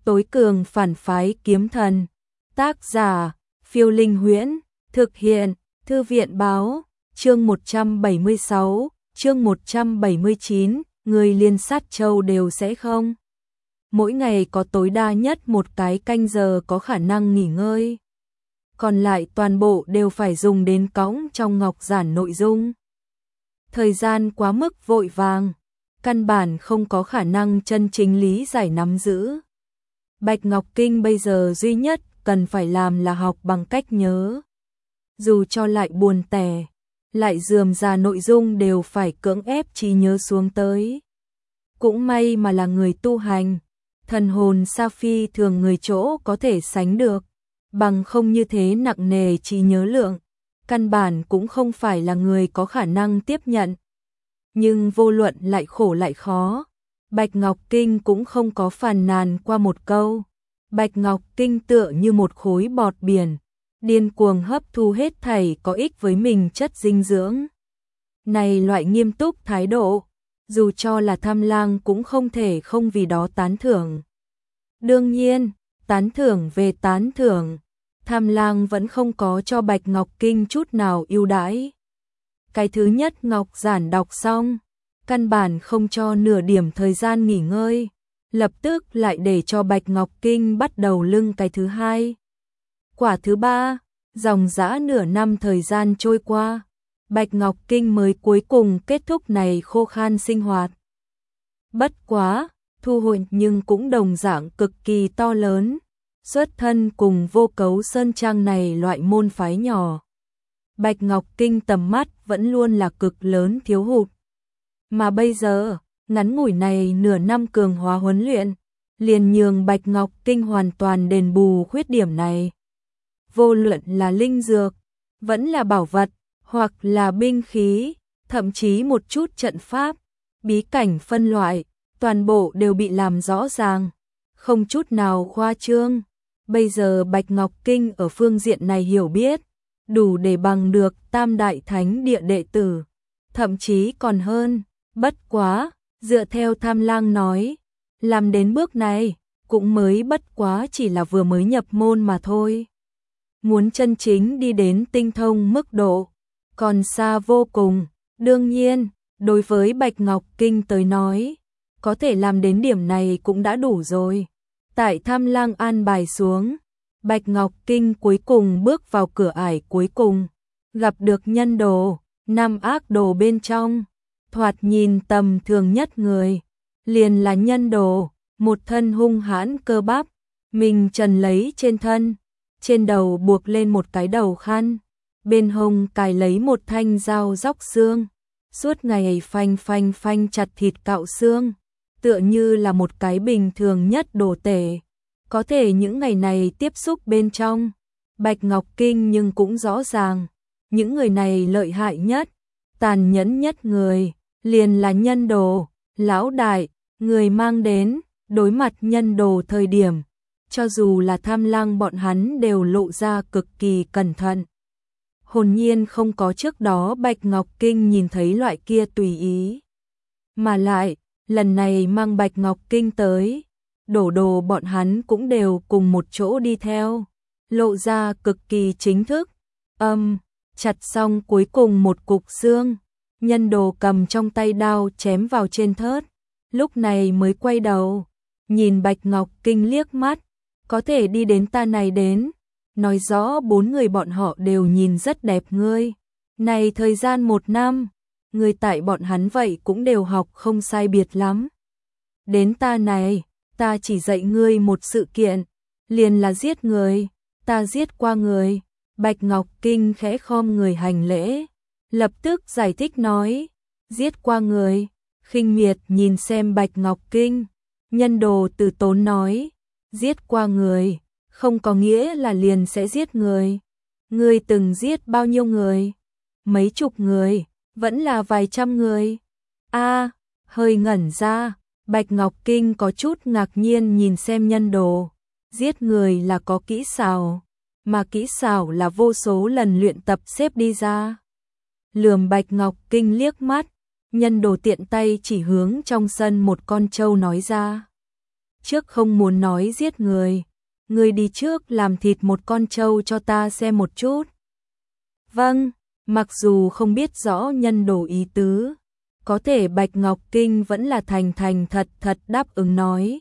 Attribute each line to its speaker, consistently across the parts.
Speaker 1: tối cường phản phái kiếm thần. Tác giả, Phiêu Linh Huyễn, thực hiện, Thư viện báo, chương 176, chương 179, người Liên Sát Châu đều sẽ không. Mỗi ngày có tối đa nhất một cái canh giờ có khả năng nghỉ ngơi. Còn lại toàn bộ đều phải dùng đến cõng trong ngọc giản nội dung. Thời gian quá mức vội vàng, căn bản không có khả năng chân chính lý giải nắm giữ. Bạch Ngọc Kinh bây giờ duy nhất cần phải làm là học bằng cách nhớ. Dù cho lại buồn tẻ, lại rườm rà nội dung đều phải cưỡng ép trí nhớ xuống tới. Cũng may mà là người tu hành, thần hồn sa phi thường người chỗ có thể sánh được, bằng không như thế nặng nề trí nhớ lượng, căn bản cũng không phải là người có khả năng tiếp nhận. Nhưng vô luận lại khổ lại khó, Bạch Ngọc Kinh cũng không có phàn nàn qua một câu. Bạch Ngọc Kinh tựa như một khối bọt biển, điên cuồng hấp thu hết thảy có ích với mình chất dinh dưỡng. Này loại nghiêm túc thái độ, dù cho là Tham Lang cũng không thể không vì đó tán thưởng. Đương nhiên, tán thưởng về tán thưởng, Tham Lang vẫn không có cho Bạch Ngọc Kinh chút nào ưu đãi. Cái thứ nhất ngọc giản đọc xong, căn bản không cho nửa điểm thời gian nghỉ ngơi, lập tức lại để cho Bạch Ngọc Kinh bắt đầu lưng cái thứ hai. Quả thứ ba, dòng dã nửa năm thời gian trôi qua, Bạch Ngọc Kinh mới cuối cùng kết thúc này khô khan sinh hoạt. Bất quá, thu hồi nhưng cũng đồng dạng cực kỳ to lớn, xuất thân cùng Vô Cấu Sơn Trang này loại môn phái nhỏ. Bạch Ngọc Kinh tầm mắt vẫn luôn là cực lớn thiếu hụt. Mà bây giờ, ngắn ngủi này nửa năm cường hóa huấn luyện, liền nhường Bạch Ngọc Kinh hoàn toàn đền bù khuyết điểm này. Vô luận là linh dược, vẫn là bảo vật, hoặc là binh khí, thậm chí một chút trận pháp, bí cảnh phân loại, toàn bộ đều bị làm rõ ràng, không chút nào khoa trương. Bây giờ Bạch Ngọc Kinh ở phương diện này hiểu biết, đủ để bằng được Tam Đại Thánh Địa đệ tử, thậm chí còn hơn. Bất quá, dựa theo Tham Lang nói, làm đến bước này, cũng mới bất quá chỉ là vừa mới nhập môn mà thôi. Muốn chân chính đi đến tinh thông mức độ, còn xa vô cùng. Đương nhiên, đối với Bạch Ngọc Kinh tới nói, có thể làm đến điểm này cũng đã đủ rồi. Tại Tham Lang an bài xuống, Bạch Ngọc Kinh cuối cùng bước vào cửa ải cuối cùng, gặp được nhân đồ, năm ác đồ bên trong, thoạt nhìn tầm thường nhất người, liền là nhân đồ, một thân hung hãn cơ bắp, mình trần lấy trên thân, trên đầu buộc lên một cái đầu khăn, bên hông cài lấy một thanh dao róc xương, suốt ngày phanh phanh phanh chặt thịt cạo xương, tựa như là một cái bình thường nhất đồ tể. Có thể những ngày này tiếp xúc bên trong, Bạch Ngọc Kinh nhưng cũng rõ ràng, những người này lợi hại nhất, tàn nhẫn nhất người, liền là nhân đồ, lão đại, người mang đến, đối mặt nhân đồ thời điểm, cho dù là Tham Lang bọn hắn đều lộ ra cực kỳ cẩn thận. Hồn nhiên không có trước đó Bạch Ngọc Kinh nhìn thấy loại kia tùy ý. Mà lại, lần này mang Bạch Ngọc Kinh tới, đổ đồ bọn hắn cũng đều cùng một chỗ đi theo, lộ ra cực kỳ chính thức. Chặt xong cuối cùng một cục xương, nhân đồ cầm trong tay đao chém vào trên thớt, lúc này mới quay đầu, nhìn Bạch Ngọc Kinh liếc mắt, có thể đi đến ta này đến, nói rõ bốn người bọn họ đều nhìn rất đẹp ngươi. Này thời gian một năm, người tại bọn hắn vậy cũng đều học không sai biệt lắm. Đến ta này, ta chỉ dạy ngươi một sự kiện, liền là giết người, ta giết qua người. Bạch Ngọc Kinh khẽ khom người hành lễ, lập tức giải thích nói, giết qua người. Khinh miệt nhìn xem Bạch Ngọc Kinh, nhân đồ từ tốn nói, giết qua người, không có nghĩa là liền sẽ giết người. Ngươi từng giết bao nhiêu người? Mấy chục người, vẫn là vài trăm người? Hơi ngẩn ra, Bạch Ngọc Kinh có chút ngạc nhiên nhìn xem nhân đồ, giết người là có kỹ xảo, mà kỹ xảo là vô số lần luyện tập xếp đi ra. Lườm Bạch Ngọc Kinh liếc mắt, nhân đồ tiện tay chỉ hướng trong sân một con trâu nói ra. trước không muốn nói giết người, ngươi đi trước làm thịt một con trâu cho ta xem một chút. Vâng, mặc dù không biết rõ Nhân Đồ ý tứ, có thể Bạch Ngọc Kinh vẫn là thành thành thật thật đáp ứng nói.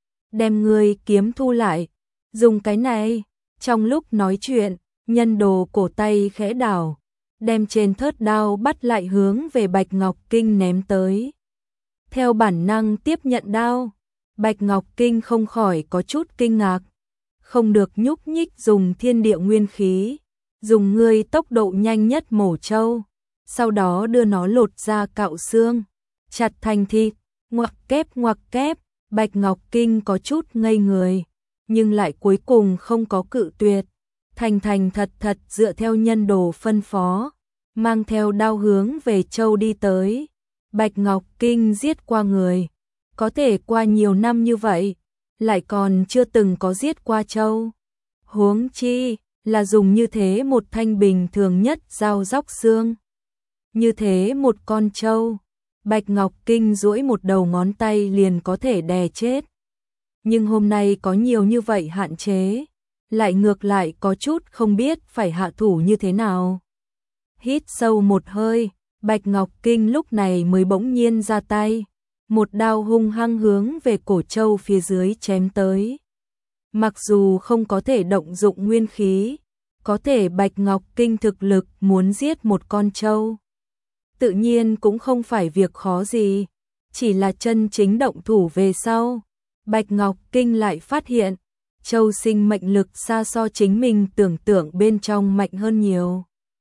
Speaker 1: Đem ngươi kiếm thu lại, dùng cái này. Trong lúc nói chuyện, Nhân Đồ cổ tay khẽ đảo, đem trên thớt đao bắt lại hướng về Bạch Ngọc Kinh ném tới. Theo bản năng tiếp nhận đao, Bạch Ngọc Kinh không khỏi có chút kinh ngạc. Không được nhúc nhích, dùng thiên địa nguyên khí, dùng ngươi tốc độ nhanh nhất mổ trâu, sau đó đưa nó lột ra cạo xương, chặt thành thịt, ngoặc kép, Bạch Ngọc Kinh có chút ngây người, nhưng lại cuối cùng không có cự tuyệt, thành thành thật thật dựa theo Nhân Đồ phân phó, mang theo đao hướng về trâu đi tới. Bạch Ngọc Kinh giết qua người, có thể qua nhiều năm như vậy, lại còn chưa từng có giết qua trâu. Huống chi là dùng như thế một thanh bình thường nhất dao róc xương. Như thế một con trâu, Bạch Ngọc Kinh duỗi một đầu ngón tay liền có thể đè chết. Nhưng hôm nay có nhiều như vậy hạn chế, lại ngược lại có chút không biết phải hạ thủ như thế nào. Hít sâu một hơi, Bạch Ngọc Kinh lúc này mới bỗng nhiên ra tay, một đao hung hăng hướng về cổ trâu phía dưới chém tới. Mặc dù không có thể động dụng nguyên khí, có thể Bạch Ngọc Kinh thực lực muốn giết một con trâu, tự nhiên cũng không phải việc khó gì, chỉ là chân chính động thủ về sau. Bạch Ngọc Kinh lại phát hiện, trâu sinh mệnh lực xa so chính mình tưởng tượng bên trong mạnh hơn nhiều.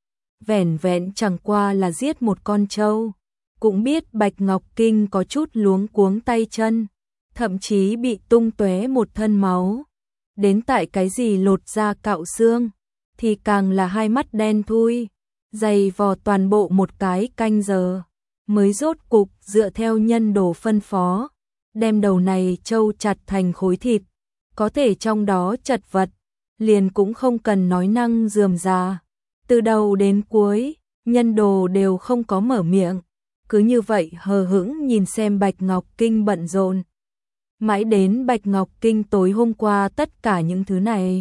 Speaker 1: Vẻn vẹn chẳng qua là giết một con trâu, cũng biết Bạch Ngọc Kinh có chút luống cuống tay chân, thậm chí bị tung tóe một thân máu. Đến tại cái gì lột da cạo xương, thì càng là hai mắt đen thui, dày vò toàn bộ một cái canh giờ, mới rốt cục dựa theo Nhân Đồ phân phó, đem đầu này trâu chặt thành khối thịt, có thể trong đó chật vật, liền cũng không cần nói năng rườm rà. Từ đầu đến cuối, Nhân Đồ đều không có mở miệng, cứ như vậy hờ hững nhìn xem Bạch Ngọc Kinh bận rộn. Mãi đến Bạch Ngọc Kinh tối hôm qua tất cả những thứ này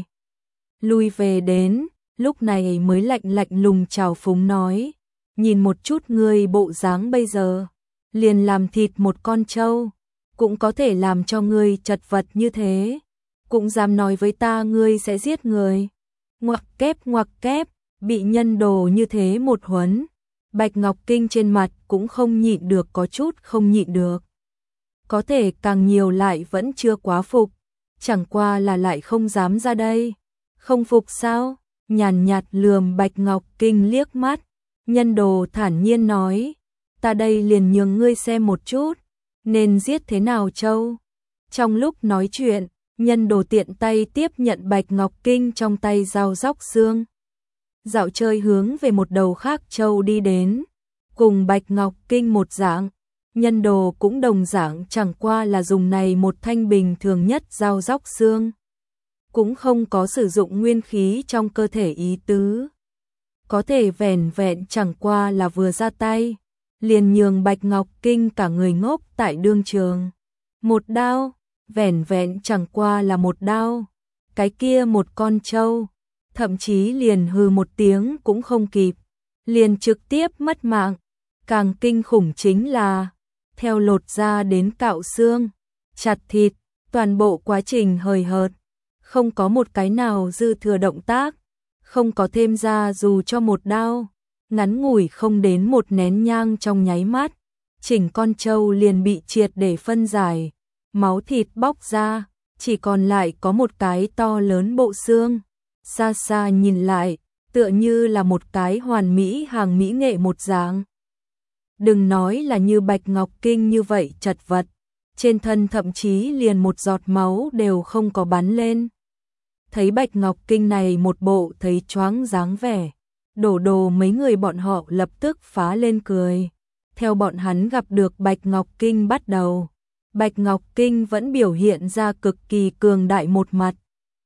Speaker 1: lui về đến, lúc này mới lạnh lạnh lùng chào phúng nói, nhìn một chút ngươi bộ dáng bây giờ, liền làm thịt một con trâu, cũng có thể làm cho ngươi chật vật như thế, cũng dám nói với ta ngươi sẽ giết người. Ngoặc kép, bị Nhân Đồ như thế một huấn, Bạch Ngọc Kinh trên mặt cũng không nhịn được, có chút không nhịn được. Có thể càng nhiều lại vẫn chưa quá phục, chẳng qua là lại không dám ra đây. Không phục sao? Nhàn nhạt lườm Bạch Ngọc Kinh liếc mắt, Nhân Đồ thản nhiên nói, ta đây liền nhường ngươi xem một chút, nên giết thế nào trâu. Trong lúc nói chuyện, Nhân Đồ tiện tay tiếp nhận Bạch Ngọc Kinh trong tay dao róc xương, dạo chơi hướng về một đầu khác trâu đi đến, cùng Bạch Ngọc Kinh một dạng. Nhân Đồ cũng đồng dạng, chẳng qua là dùng này một thanh bình thường nhất dao róc xương, cũng không có sử dụng nguyên khí trong cơ thể ý tứ. Có thể vẻn vẹn chẳng qua là vừa ra tay, liền nhường Bạch Ngọc Kinh cả người ngốc tại đương trường. Một đao, vẻn vẹn chẳng qua là một đao, cái kia một con trâu, thậm chí liền hừ một tiếng cũng không kịp, liền trực tiếp mất mạng. Càng kinh khủng chính là, theo lột da đến cạo xương, chặt thịt, toàn bộ quá trình hời hợt, không có một cái nào dư thừa động tác, không có thêm ra dù cho một đao, ngắn ngủi không đến một nén nhang trong nháy mắt, chỉnh con trâu liền bị triệt để phân giải, máu thịt bóc ra, chỉ còn lại có một cái to lớn bộ xương, xa xa nhìn lại, tựa như là một cái hoàn mỹ hàng mỹ nghệ một dạng. Đừng nói là như Bạch Ngọc Kinh như vậy chật vật, trên thân thậm chí liền một giọt máu đều không có bắn lên. Thấy Bạch Ngọc Kinh này một bộ thấy choáng dáng vẻ, Đổ Đồ mấy người bọn họ lập tức phá lên cười. Theo bọn hắn gặp được Bạch Ngọc Kinh bắt đầu, Bạch Ngọc Kinh vẫn biểu hiện ra cực kỳ cường đại một mặt.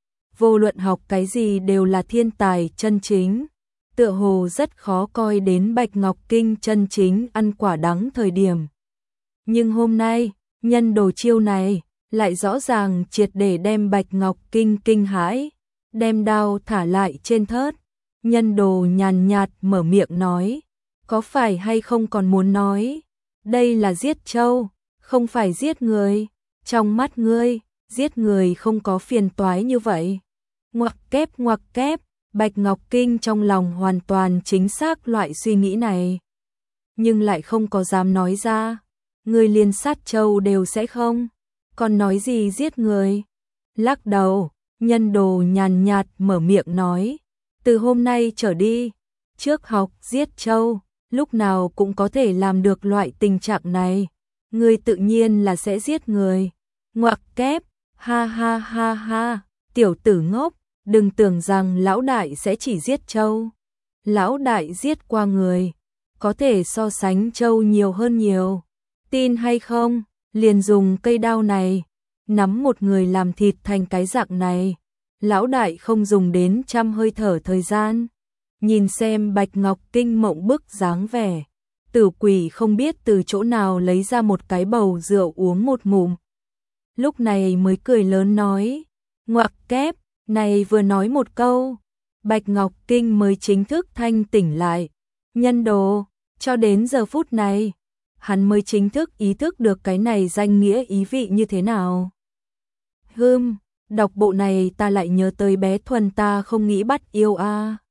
Speaker 1: Vô luận học cái gì đều là thiên tài chân chính. Tựa hồ rất khó coi đến Bạch Ngọc Kinh chân chính ăn quả đắng thời điểm. Nhưng hôm nay, Nhân Đồ chiêu này, lại rõ ràng triệt để đem Bạch Ngọc Kinh kinh hãi, đem đao thả lại trên thớt. Nhân Đồ nhàn nhạt mở miệng nói, có phải hay không còn muốn nói, đây là giết trâu, không phải giết người, trong mắt ngươi, giết người không có phiền toái như vậy. Ngoặc kép, Bạch Ngọc Kinh trong lòng hoàn toàn chính xác loại suy nghĩ này, nhưng lại không có dám nói ra. Ngươi liền sát trâu đều sẽ không, còn nói gì giết người. Lắc đầu, Nhân Đồ nhàn nhạt mở miệng nói, từ hôm nay trở đi, trước học giết trâu, lúc nào cũng có thể làm được loại tình trạng này. Ngươi tự nhiên là sẽ giết người. Ngoặc kép, ha ha ha ha, tiểu tử ngốc, đừng tưởng rằng lão đại sẽ chỉ giết trâu. Lão đại giết qua người, có thể so sánh trâu nhiều hơn nhiều. Tin hay không, liền dùng cây đao này, nắm một người làm thịt thành cái dạng này. Lão đại không dùng đến 100 hơi thở thời gian. Nhìn xem Bạch Ngọc Kinh mộng bức dáng vẻ, Tử Quỷ không biết từ chỗ nào lấy ra một cái bầu rượu uống một ngụm. Lúc này mới cười lớn nói, ngoặc kép, này vừa nói một câu, Bạch Ngọc Kinh mới chính thức thanh tỉnh lại. Nhân Đồ, cho đến giờ phút này, hắn mới chính thức ý thức được cái này danh nghĩa ý vị như thế nào. Đọc bộ này ta lại nhớ tới bé Thuần ta không nghĩ bắt yêu a.